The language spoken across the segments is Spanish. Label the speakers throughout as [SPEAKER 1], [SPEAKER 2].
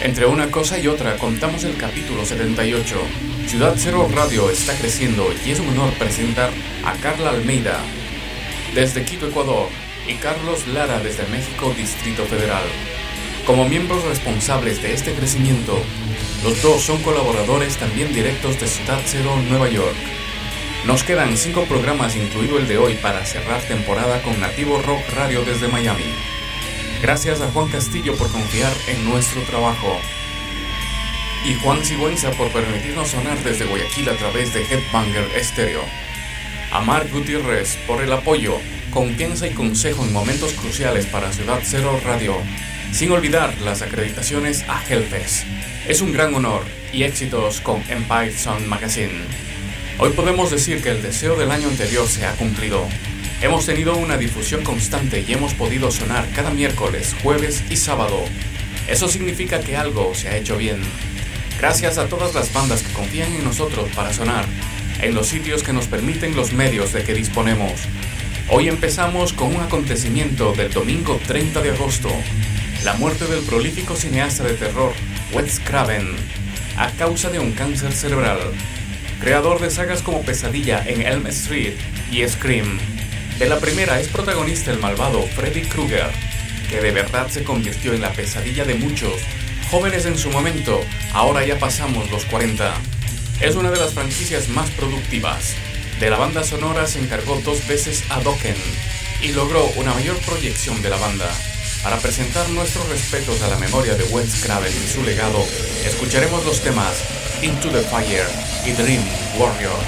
[SPEAKER 1] Entre una cosa y otra, contamos el capítulo 78. Ciudad Cero Radio está creciendo y es un honor presentar a Carla Almeida desde Quito, Ecuador, y Carlos Lara desde México, Distrito Federal. Como miembros responsables de este crecimiento, los dos son colaboradores también directos de Ciudad Cero, Nueva York. Nos quedan 5 programas, incluido el de hoy, para cerrar temporada con Nativo Rock Radio desde Miami. Gracias a Juan Castillo por confiar en nuestro trabajo. Y Juan Sigüenza por permitirnos sonar desde Guayaquil a través de Headbanger Estéreo. A Mark Gutiérrez por el apoyo, confianza y consejo en momentos cruciales para Ciudad Cero Radio. Sin olvidar las acreditaciones a Hellfest. Es un gran honor y éxitos con Empire Sound Magazine. Hoy podemos decir que el deseo del año anterior se ha cumplido. Hemos tenido una difusión constante y hemos podido sonar cada miércoles, jueves y sábado. Eso significa que algo se ha hecho bien. Gracias a todas las bandas que confían en nosotros para sonar en los sitios que nos permiten los medios de que disponemos. Hoy empezamos con un acontecimiento del domingo 30 de agosto. La muerte del prolífico cineasta de terror Wes Craven a causa de un cáncer cerebral. Creador de sagas como Pesadilla en Elm Street y Scream. De la primera es protagonista el malvado Freddy Krueger, que de verdad se convirtió en la pesadilla de muchos jóvenes en su momento. Ahora ya pasamos los 40. Es una de las franquicias más productivas. De la banda sonora se encargó 2 veces a Dokken y logró una mayor proyección de la banda. Para presentar nuestros respetos a la memoria de Wes Craven y su legado, escucharemos los temas Into the Fire y Dream Warrior.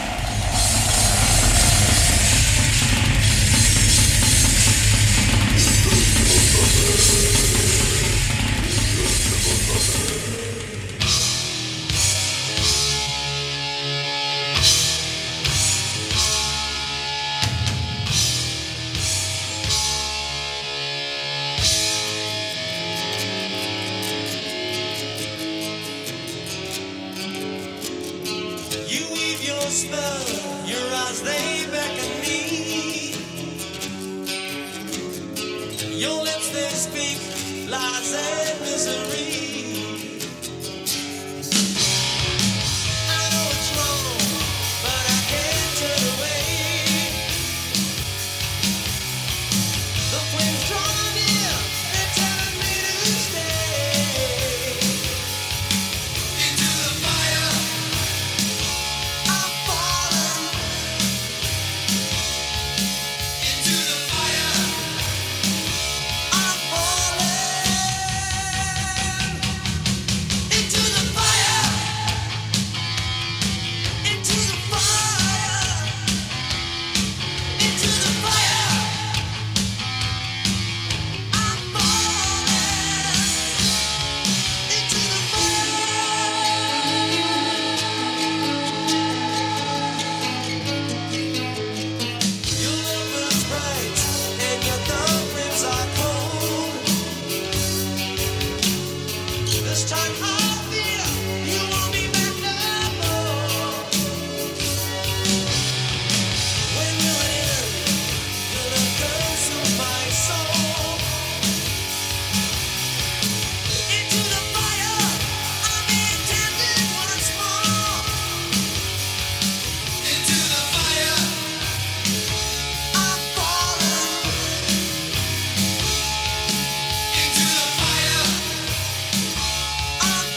[SPEAKER 2] I'm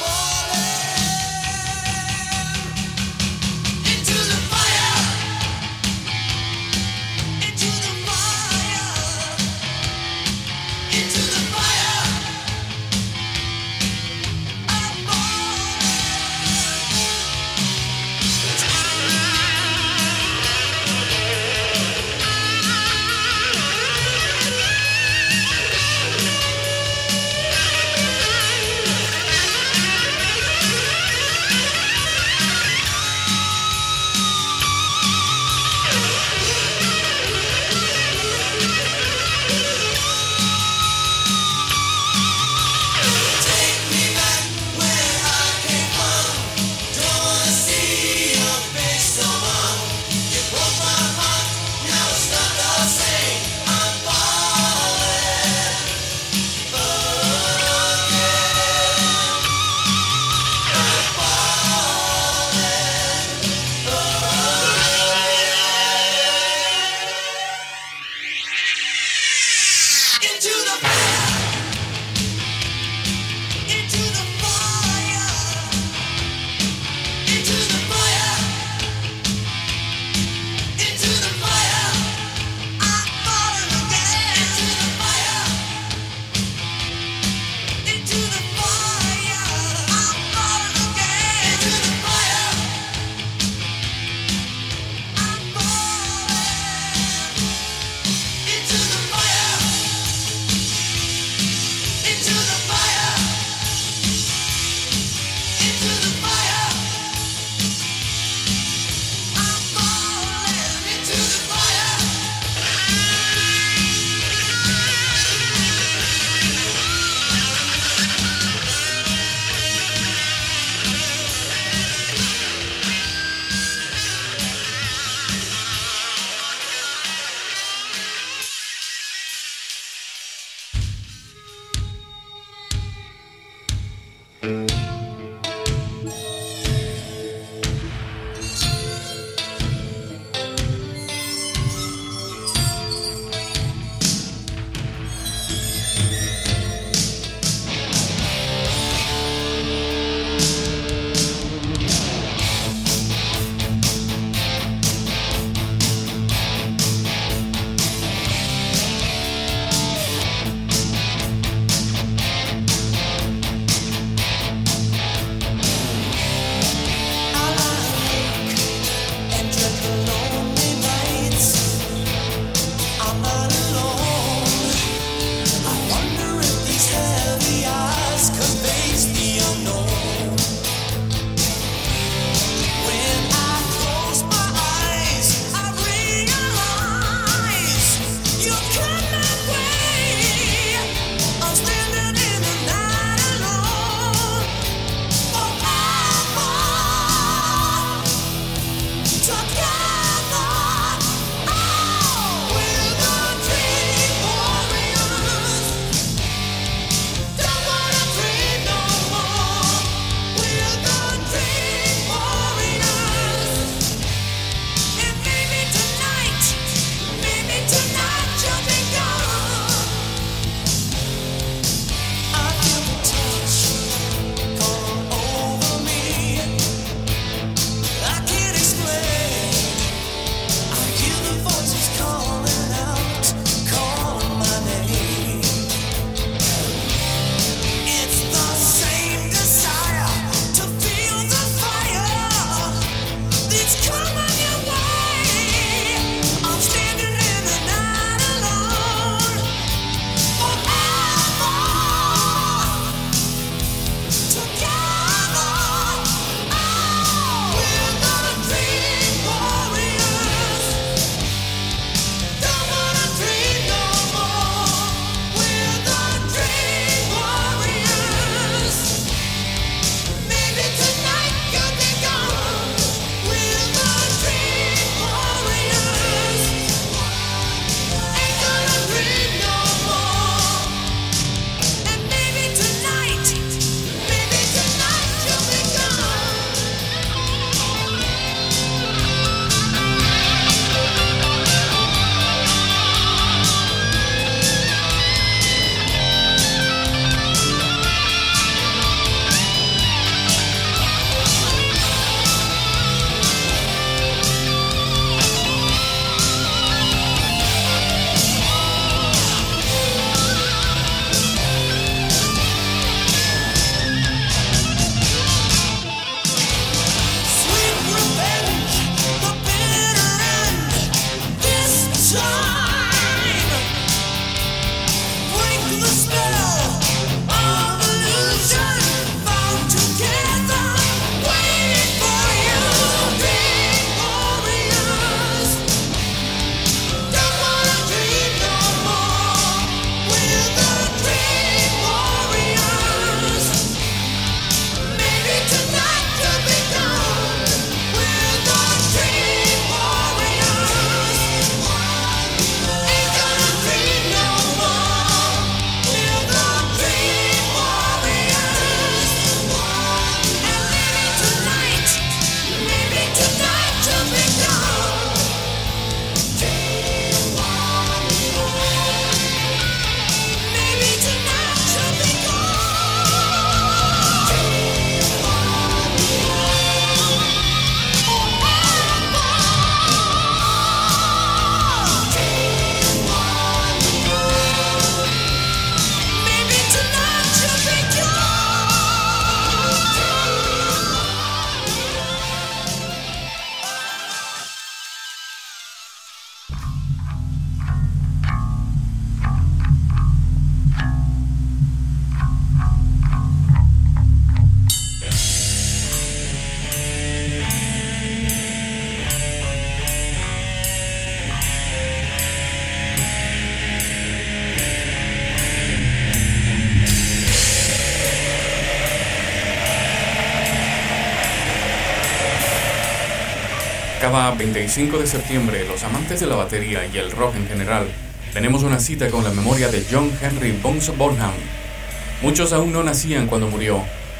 [SPEAKER 1] Cada 25 de septiembre, los amantes de la batería y el rock en general, tenemos una cita con la memoria de John Henry Bones Bonham. Muchos aún no nacían cuando murió,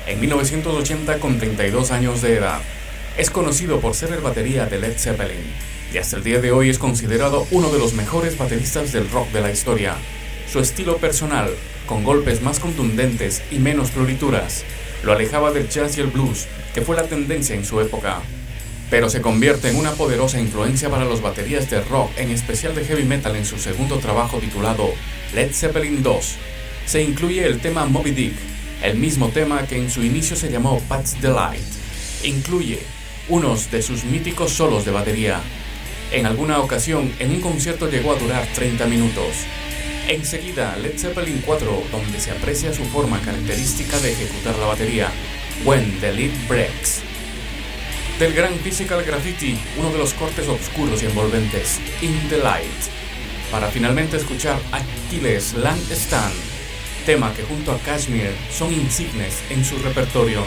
[SPEAKER 1] en 1980 con 32 años de edad. Es conocido por ser el batería de Led Zeppelin y hasta el día de hoy es considerado uno de los mejores bateristas del rock de la historia. Su estilo personal, con golpes más contundentes y menos florituras, lo alejaba del jazz y el blues, que fue la tendencia en su época, pero se convierte en una poderosa influencia para los baterías de rock, en especial de heavy metal, en su segundo trabajo titulado Led Zeppelin II. Se incluye el tema Moby Dick, el mismo tema que en su inicio se llamó Pat's Delight. Incluye unos de sus míticos solos de batería. En alguna ocasión, en un concierto llegó a durar 30 minutos. Enseguida, Led Zeppelin IV, donde se aprecia su forma característica de ejecutar la batería, When the Lead Breaks. Del gran Physical Graffiti, uno de los cortes oscuros y envolventes, In the Light, para finalmente escuchar Achilles Land Stand, tema que junto a Kashmir son insignes en su repertorio.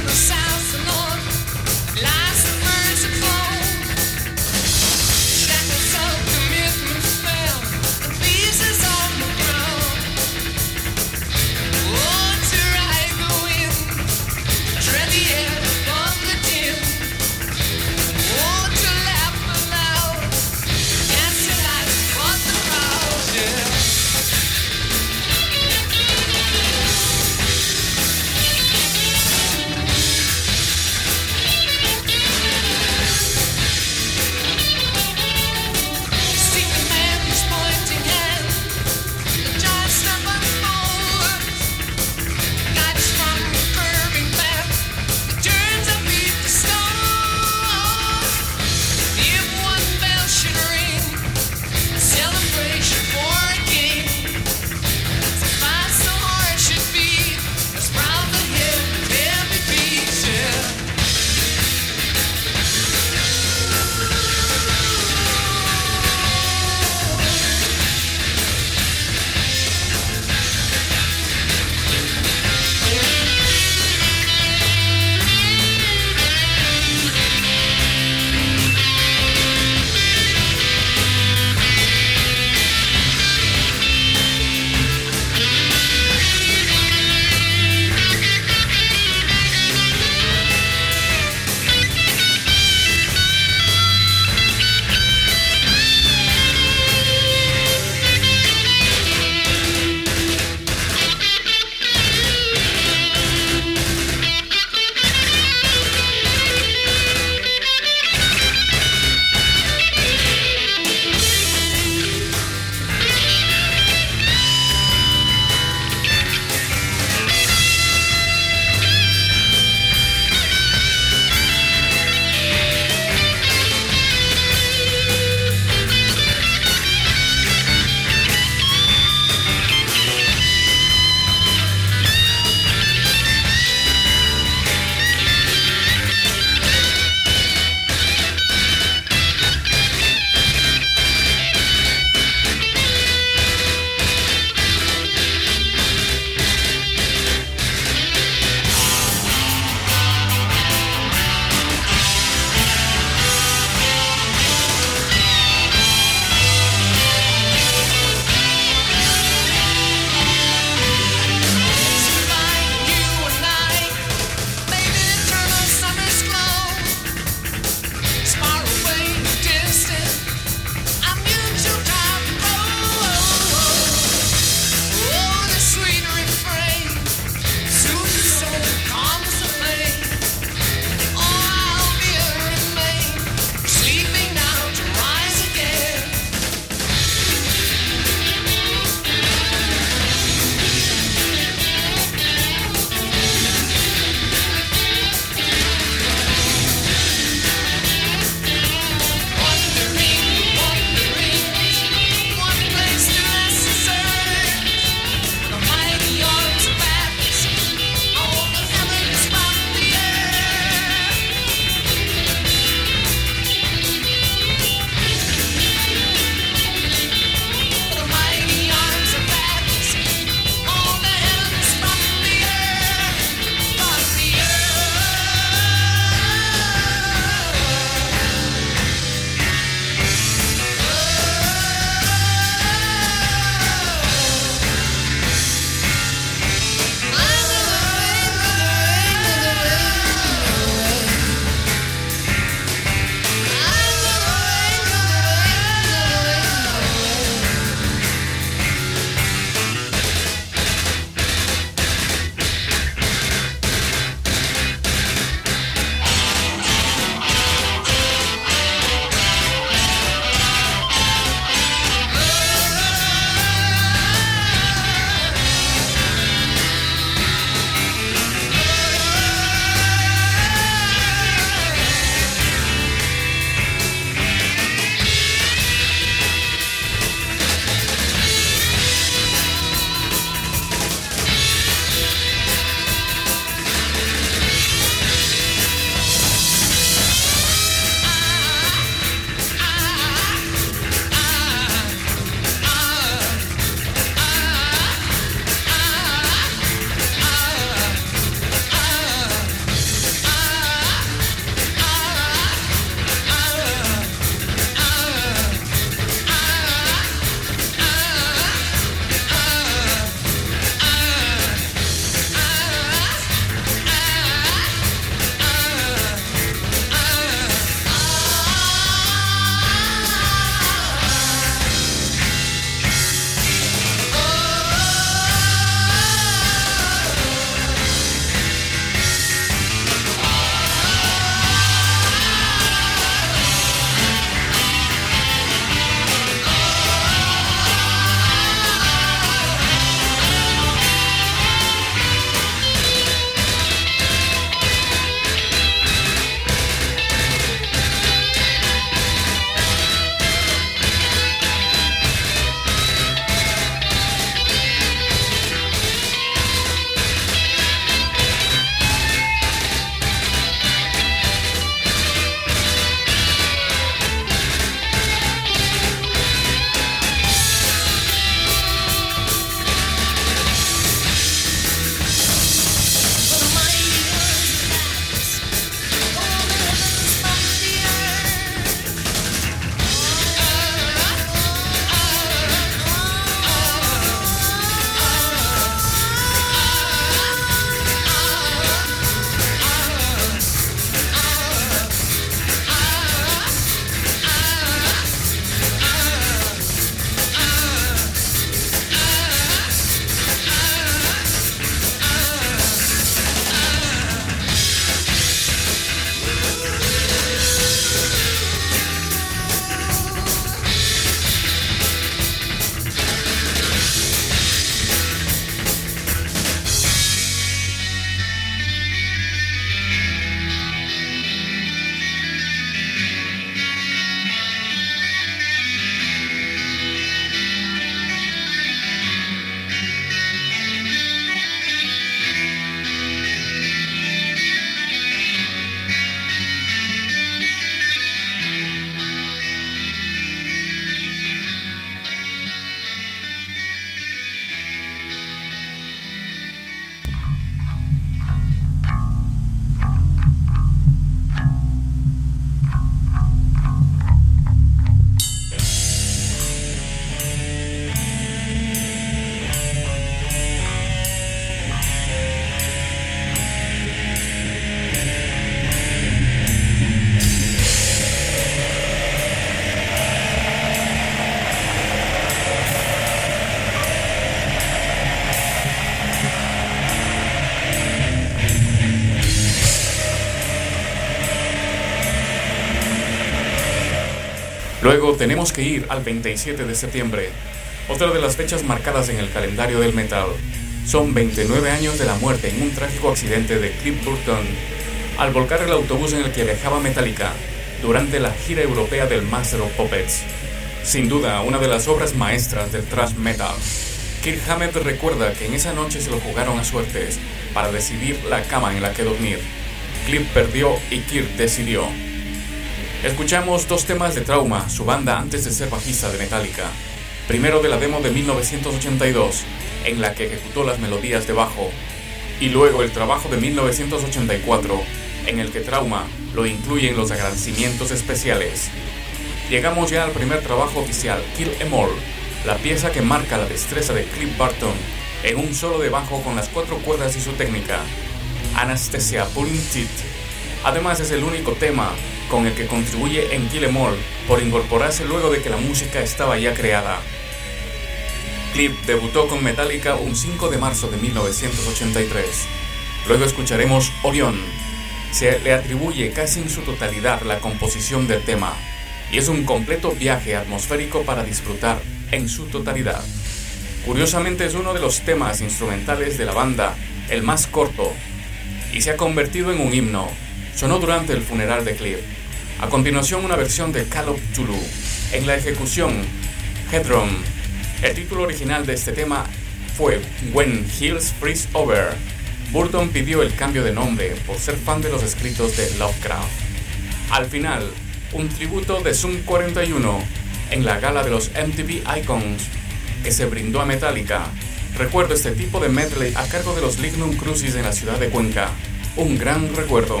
[SPEAKER 1] Luego tenemos que ir al 27 de septiembre, otra de las fechas marcadas en el calendario del metal. Son 29 años de la muerte en un trágico accidente de Cliff Burton al volcar el autobús en el que viajaba Metallica durante la gira europea del Master of Puppets. Sin duda, una de las obras maestras del thrash metal. Kirk Hammett recuerda que en esa noche se lo jugaron a suertes para decidir la cama en la que dormir. Cliff perdió y Kirk decidió. Escuchamos dos temas de Trauma, su banda antes de ser bajista de Metallica. Primero de la demo de 1982, en la que ejecutó las melodías de bajo, y luego el trabajo de 1984, en el que Trauma lo incluye en los agradecimientos especiales. Llegamos ya al primer trabajo oficial, Kill 'Em All, la pieza que marca la destreza de Cliff Burton en un solo de bajo con las 4 cuerdas y su técnica, Anesthesia Pulling Teeth. Además es el único tema con el que contribuye en Kill 'Em All por incorporarse luego de que la música estaba ya creada. Cliff debutó con Metallica un 5 de marzo de 1983. Luego escucharemos Orion. Se le atribuye casi en su totalidad la composición del tema, y es un completo viaje atmosférico para disfrutar en su totalidad. Curiosamente es uno de los temas instrumentales de la banda el más corto, y se ha convertido en un himno. Sonó durante el funeral de Cliff. A continuación una versión de Call of Cthulhu, en la ejecución Headroom. El título original de este tema fue When Hills Freeze Over. Burton pidió el cambio de nombre por ser fan de los escritos de Lovecraft. Al final, un tributo de Sum 41 en la gala de los MTV Icons que se brindó a Metallica. Recuerdo este tipo de medley a cargo de los Lignum Crucis en la ciudad de Cuenca. Un gran recuerdo.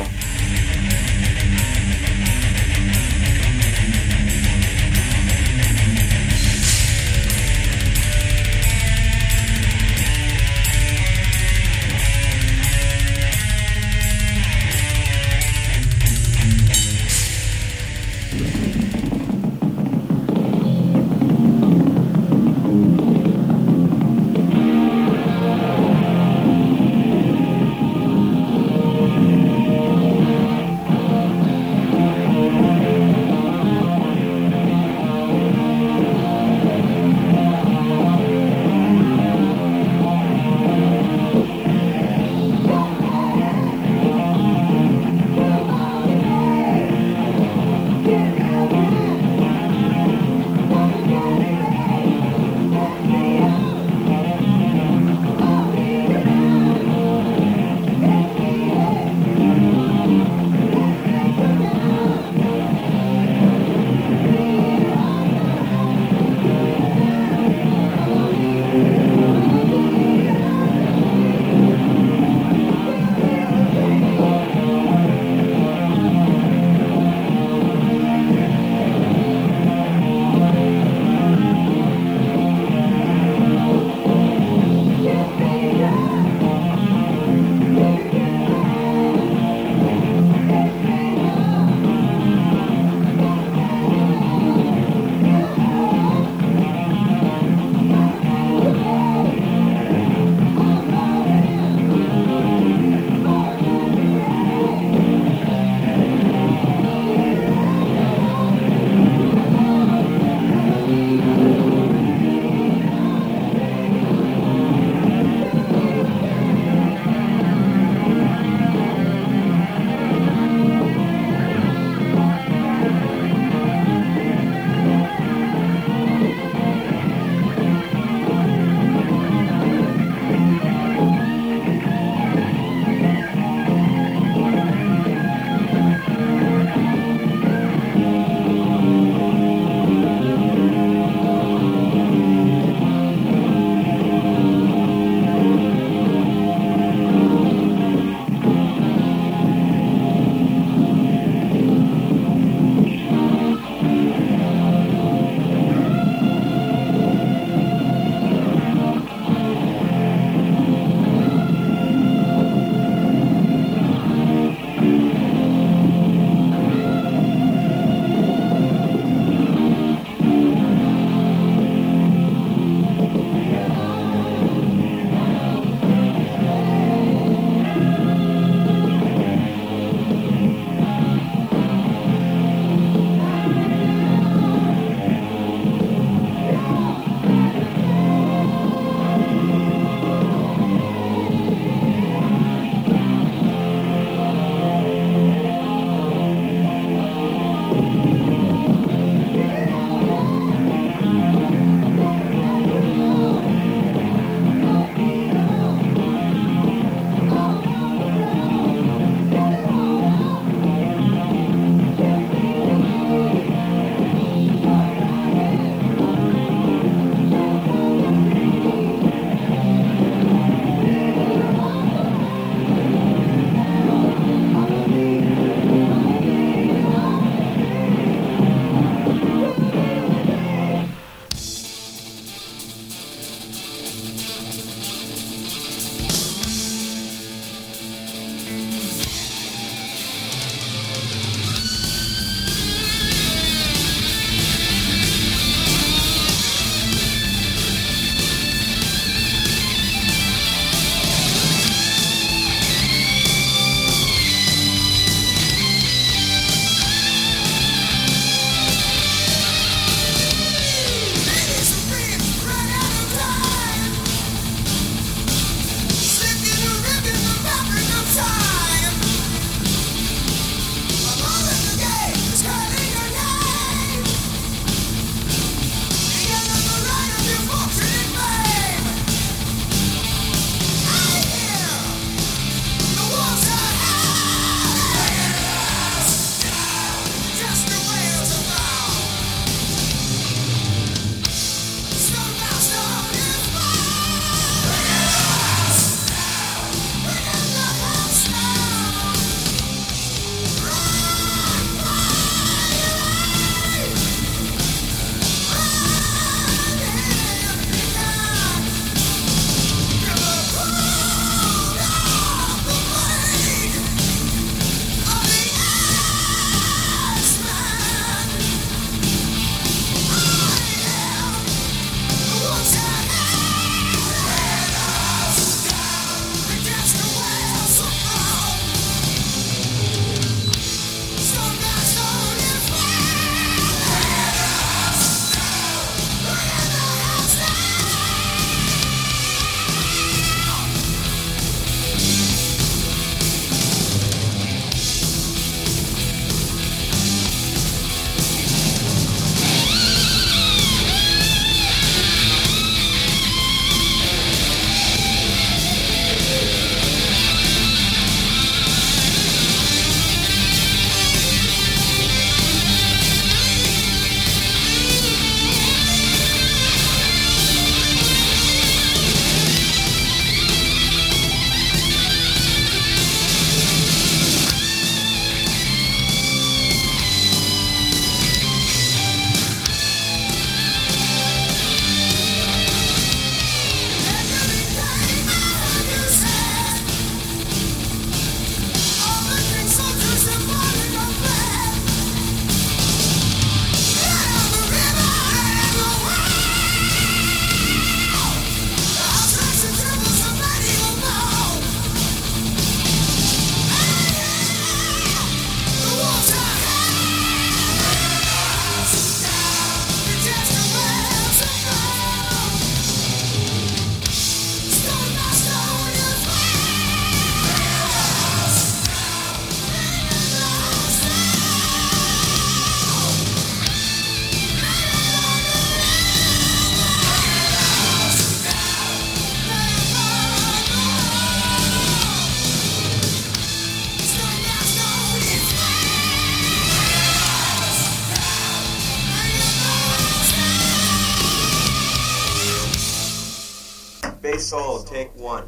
[SPEAKER 2] Play Soul, take one.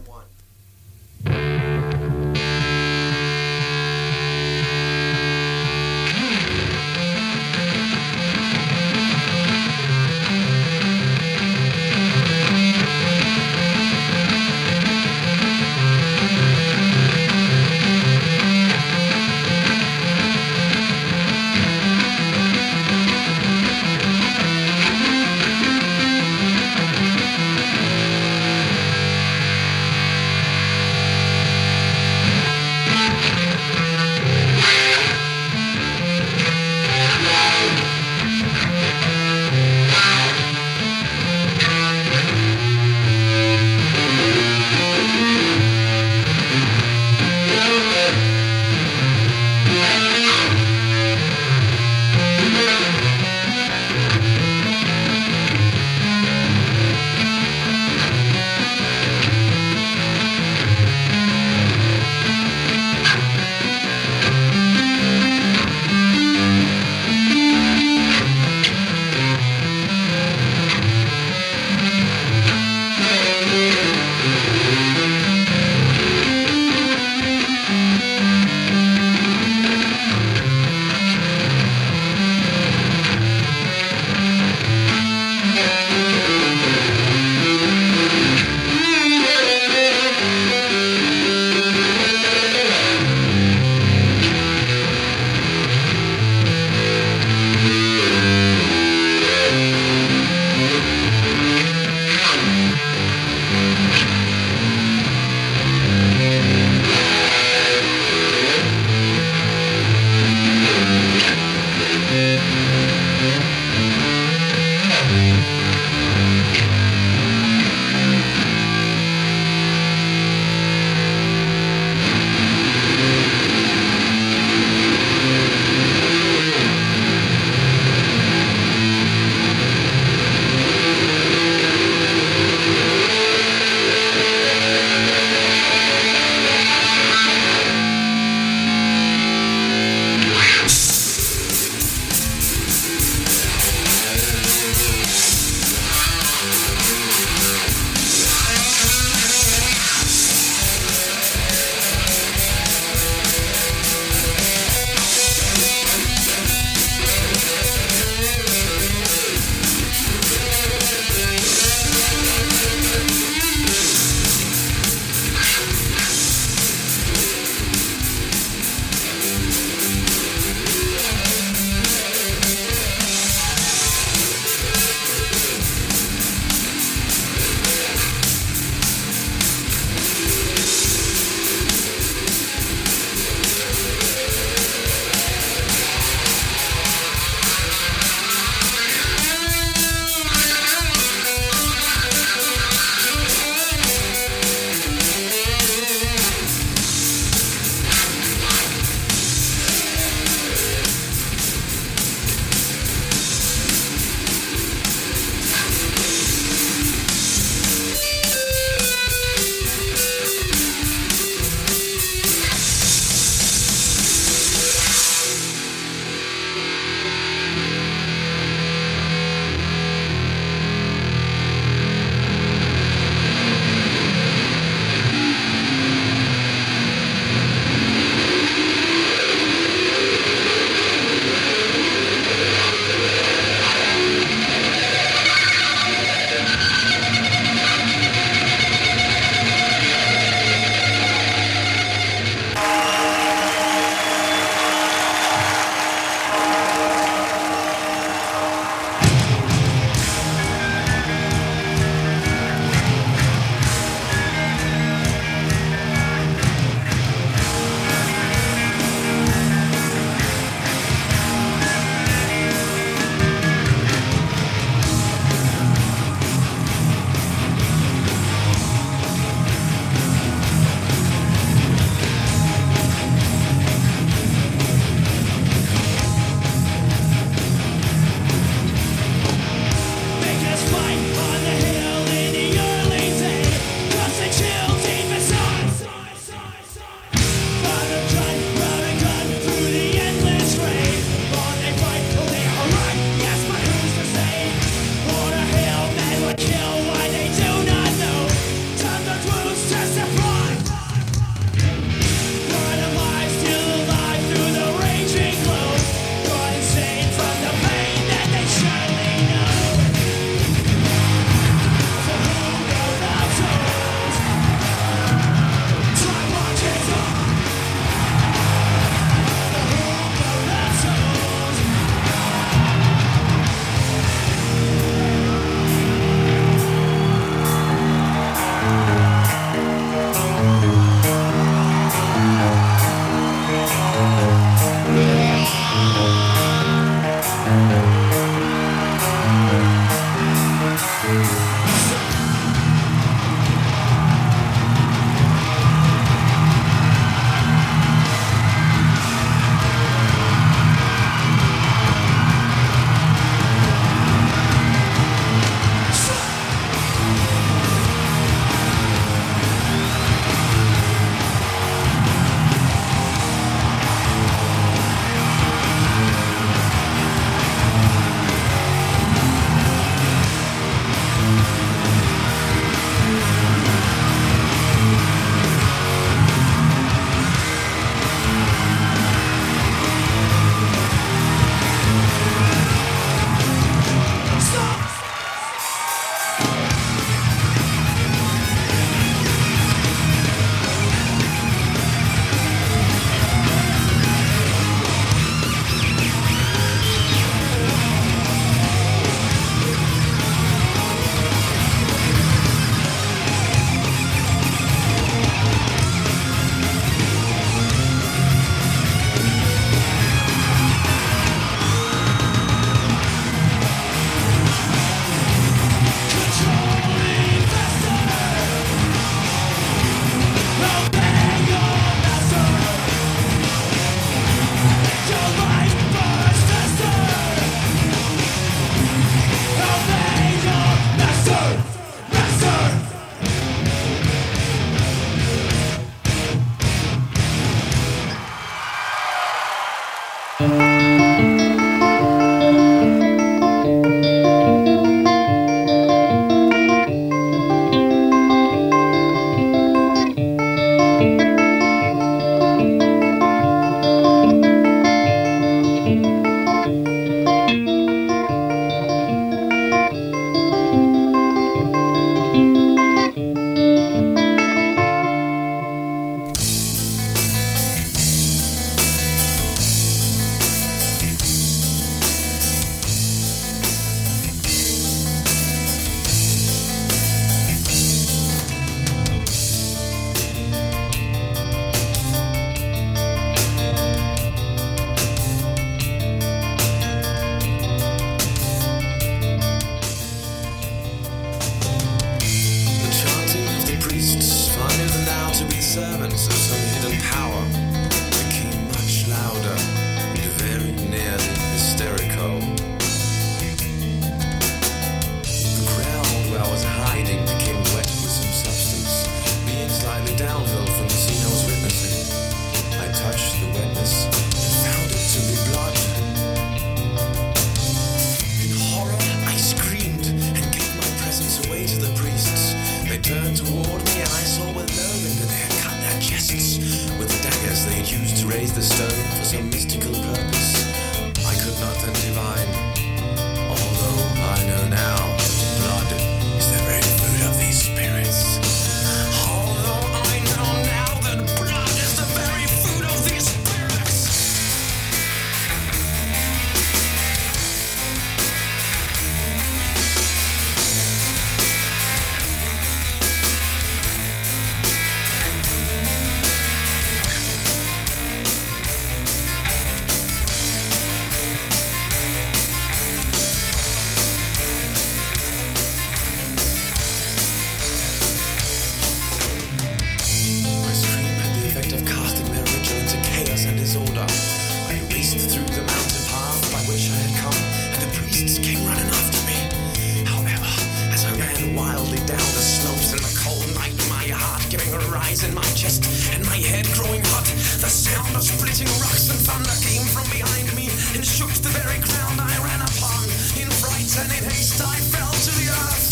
[SPEAKER 2] splitting rocks and thunder came from behind me and shook the very ground I ran upon. In fright and in haste I fell to the earth.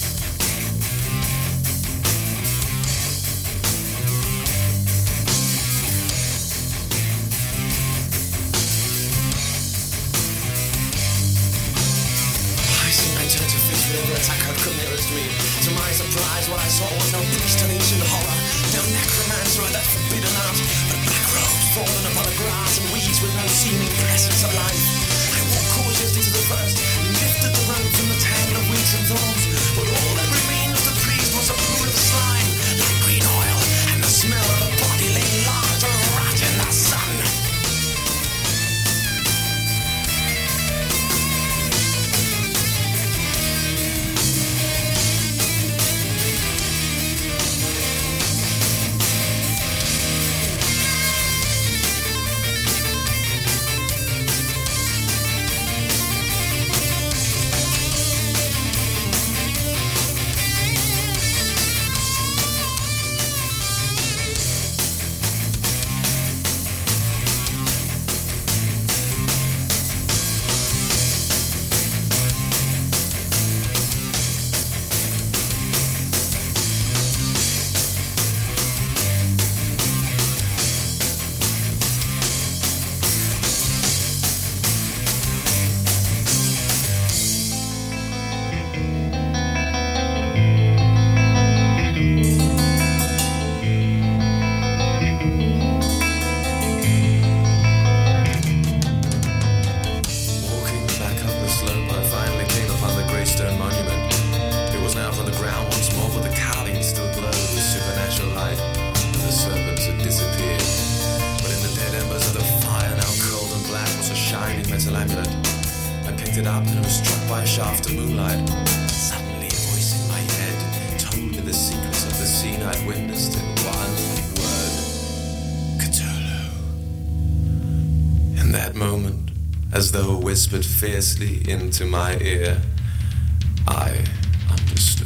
[SPEAKER 2] Attacker come nearest me. To my surprise, what I saw was no priest of ancient horror, no necromancer of that forbidden art, but black robes fallen upon the grass and weeds with no seeming presence of life. I walked cautiously to the first, lifted the robe from the tangle of weeds and thorns, but all that remained of the priest was a pool of slime, like green oil, and the smell of a body laying large or rot in the sun.
[SPEAKER 3] As though whispered fiercely into my ear, I understood.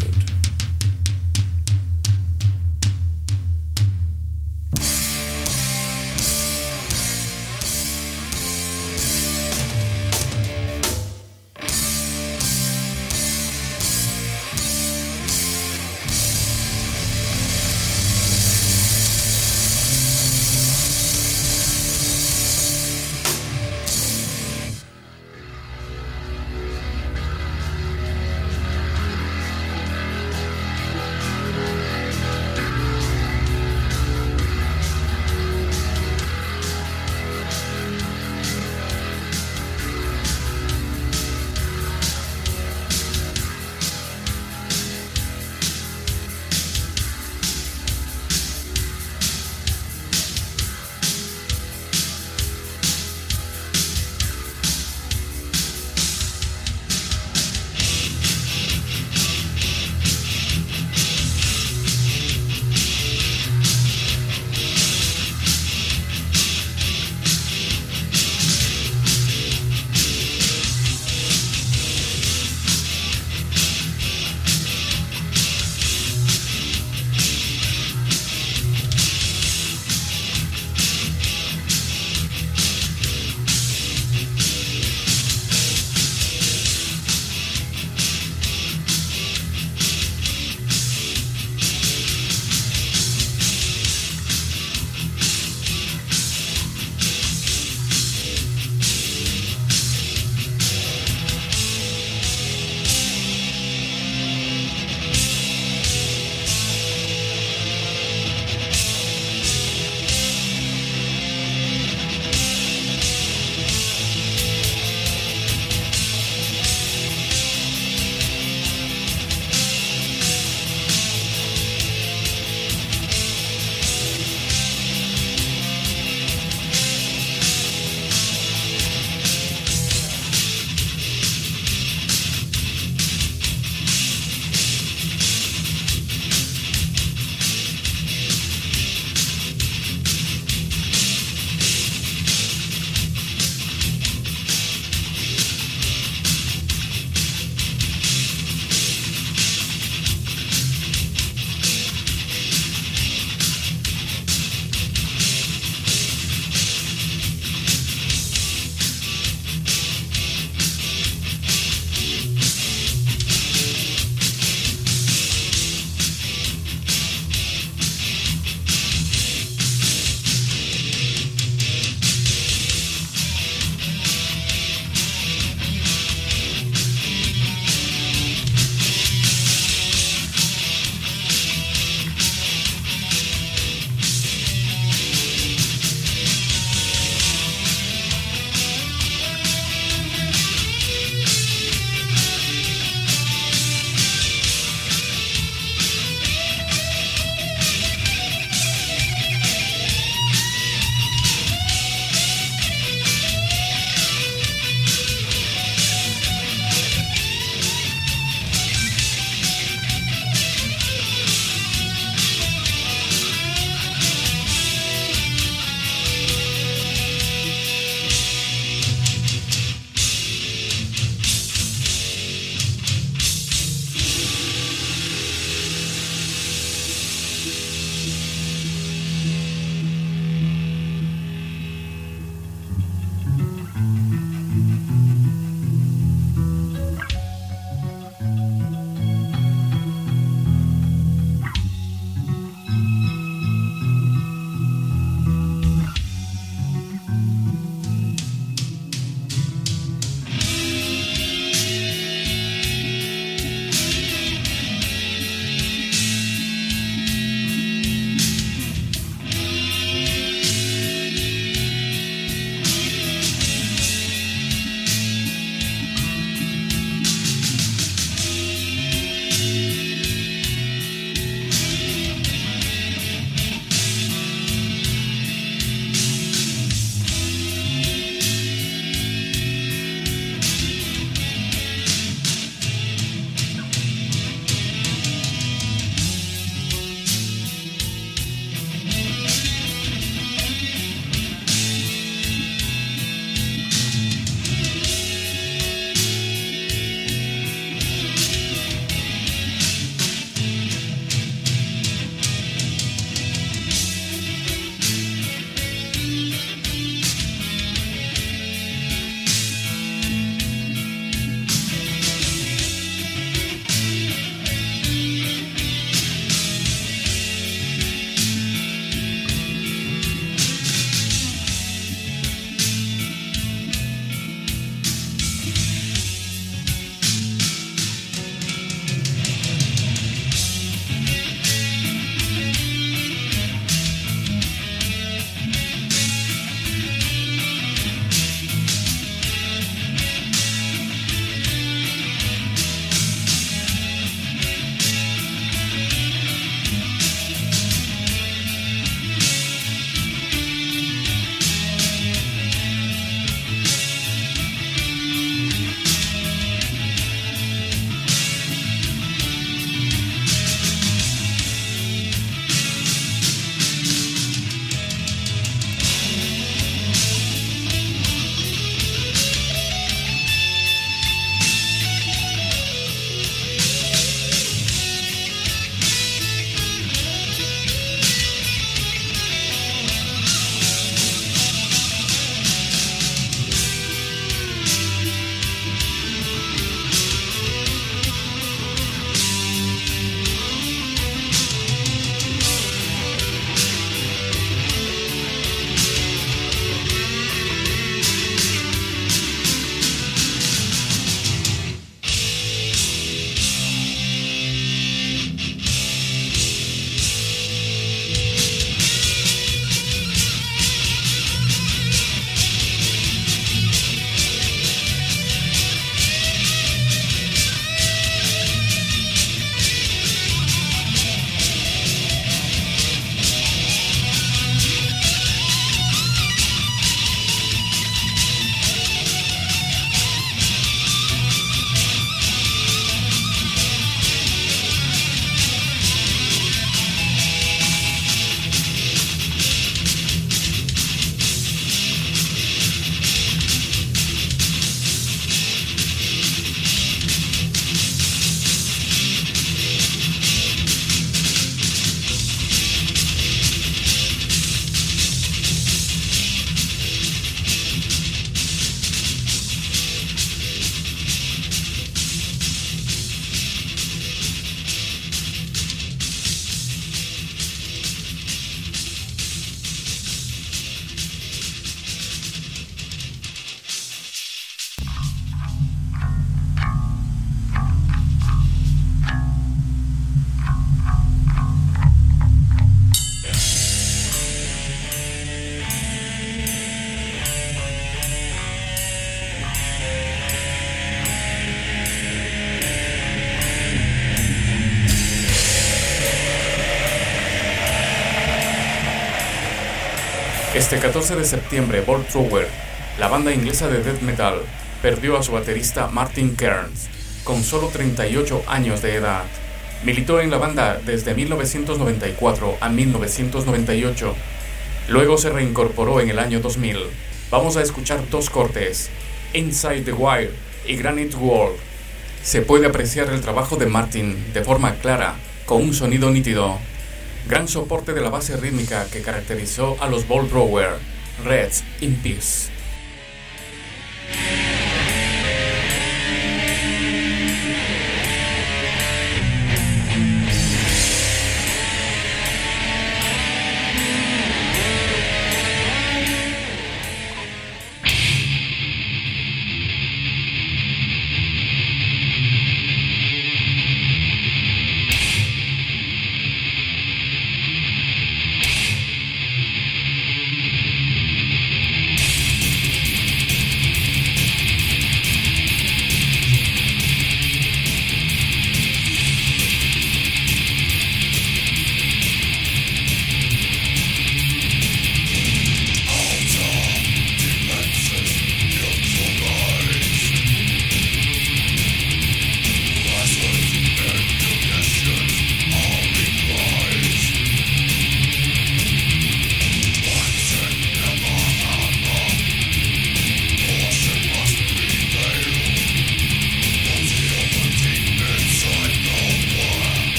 [SPEAKER 1] Este 14 de septiembre, Bolt Thrower, la banda inglesa de death metal, perdió a su baterista Martin Kearns, con solo 38 años de edad. Militó en la banda desde 1994 a 1998. Luego se reincorporó en el año 2000. Vamos a escuchar dos cortes, Inside the Wire y Granite Wall. Se puede apreciar el trabajo de Martin de forma clara, con un sonido nítido. Gran soporte de la base rítmica que caracterizó a los Bolt Thrower, Rest in Peace.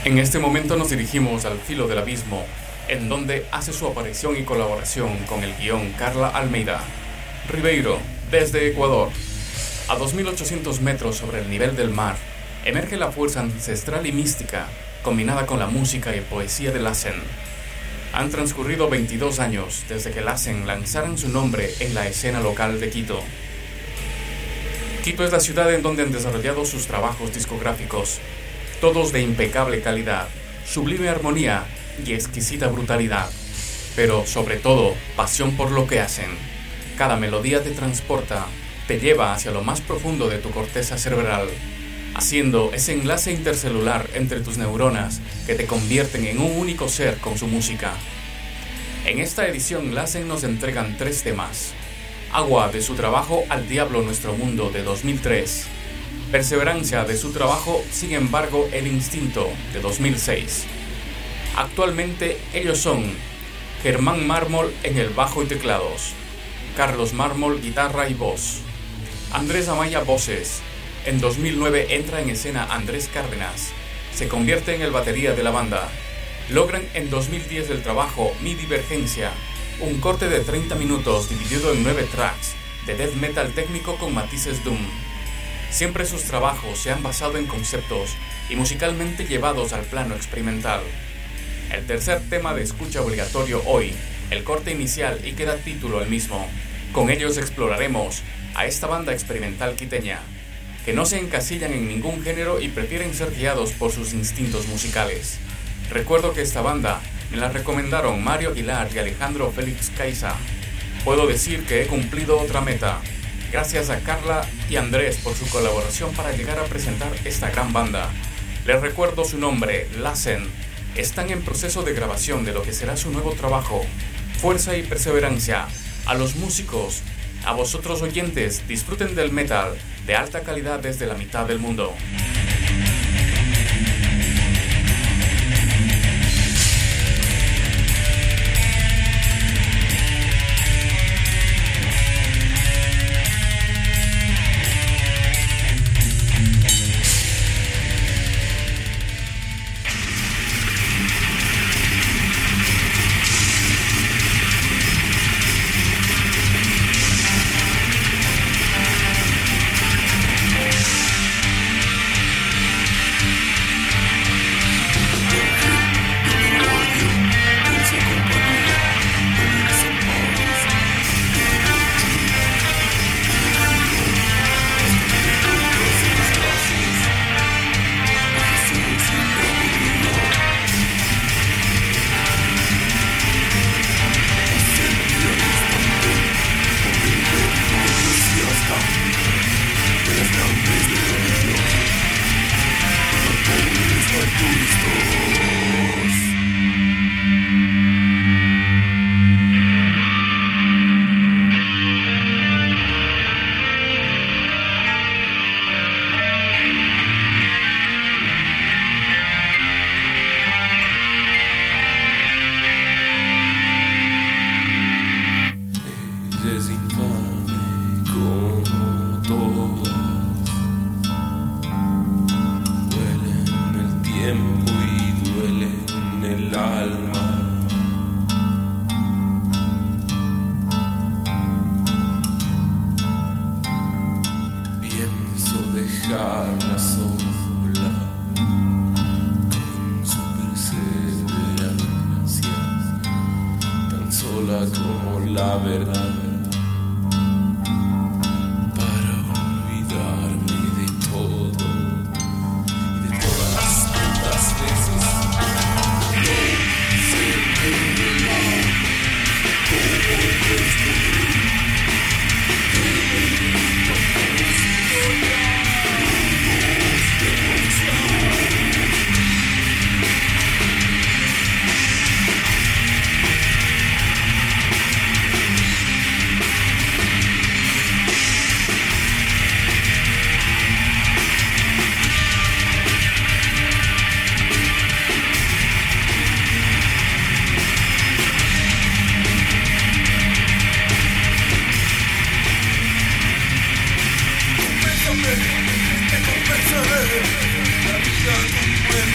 [SPEAKER 1] En este momento nos dirigimos al filo del abismo, en donde hace su aparición y colaboración con el guión Carla Almeida. Ribeiro, desde Ecuador. A 2.800 metros sobre el nivel del mar, emerge la fuerza ancestral y mística, combinada con la música y poesía de Lassen. Han transcurrido 22 años desde que Lassen lanzaran su nombre en la escena local de Quito. Quito es la ciudad en donde han desarrollado sus trabajos discográficos, todos de impecable calidad, sublime armonía y exquisita brutalidad, pero sobre todo pasión por lo que hacen. Cada melodía te transporta, te lleva hacia lo más profundo de tu corteza cerebral, haciendo ese enlace intercelular entre tus neuronas que te convierten en un único ser con su música. En esta edición Lassen nos entregan 3 temas: Agua, de su trabajo Al Diablo Nuestro Mundo de 2003, Perseverancia, de su trabajo Sin embargo el Instinto de 2006. Actualmente ellos son Germán Mármol en el bajo y teclados, Carlos Mármol guitarra y voz, Andrés Amaya voces. En 2009 entra en escena Andrés Cárdenas, se convierte en el batería de la banda. Logran en 2010 el trabajo Mi Divergencia, un corte de 30 minutos dividido en 9 tracks de death metal técnico con matices doom. Siempre sus trabajos se han basado en conceptos y musicalmente llevados al plano experimental. El tercer tema de escucha obligatorio hoy, el corte inicial y que da título al mismo. Con ellos exploraremos a esta banda experimental quiteña, que no se encasillan en ningún género y prefieren ser guiados por sus instintos musicales. Recuerdo que esta banda me la recomendaron Mario Aguilar y Alejandro Félix Caiza. Puedo decir que he cumplido otra meta. Gracias a Carla y Andrés por su colaboración para llegar a presentar esta gran banda. Les recuerdo su nombre, Lassen. Están en proceso de grabación de lo que será su nuevo trabajo, Fuerza y Perseverancia. A los músicos, a vosotros oyentes, disfruten del metal de alta calidad desde la mitad del mundo.
[SPEAKER 2] Te compensaré la vida con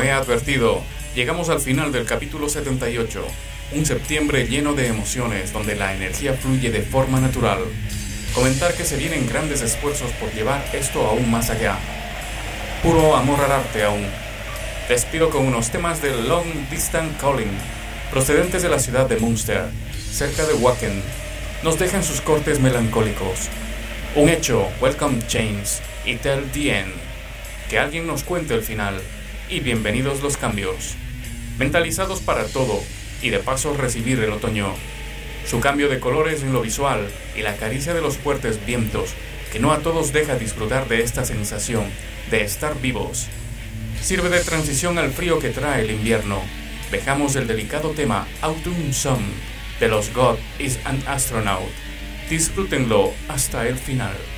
[SPEAKER 1] he advertido, llegamos al final del capítulo 78, un septiembre lleno de emociones donde la energía fluye de forma natural. Comentar que se vienen grandes esfuerzos por llevar esto aún más allá. Puro amor al arte aún. Despido con unos temas de Long Distance Calling, procedentes de la ciudad de Münster, cerca de Wacken. Nos dejan sus cortes melancólicos. Un hecho, Welcome Change y Tell the End. Que alguien nos cuente el final. Y bienvenidos los cambios. Mentalizados para todo y de paso recibir el otoño. Su cambio de colores en lo visual y la caricia de los fuertes vientos que no a todos deja disfrutar de esta sensación de estar vivos. Sirve de transición al frío que trae el invierno. Dejamos el delicado tema Autumn Sun de los God is an Astronaut. Disfrútenlo hasta el final.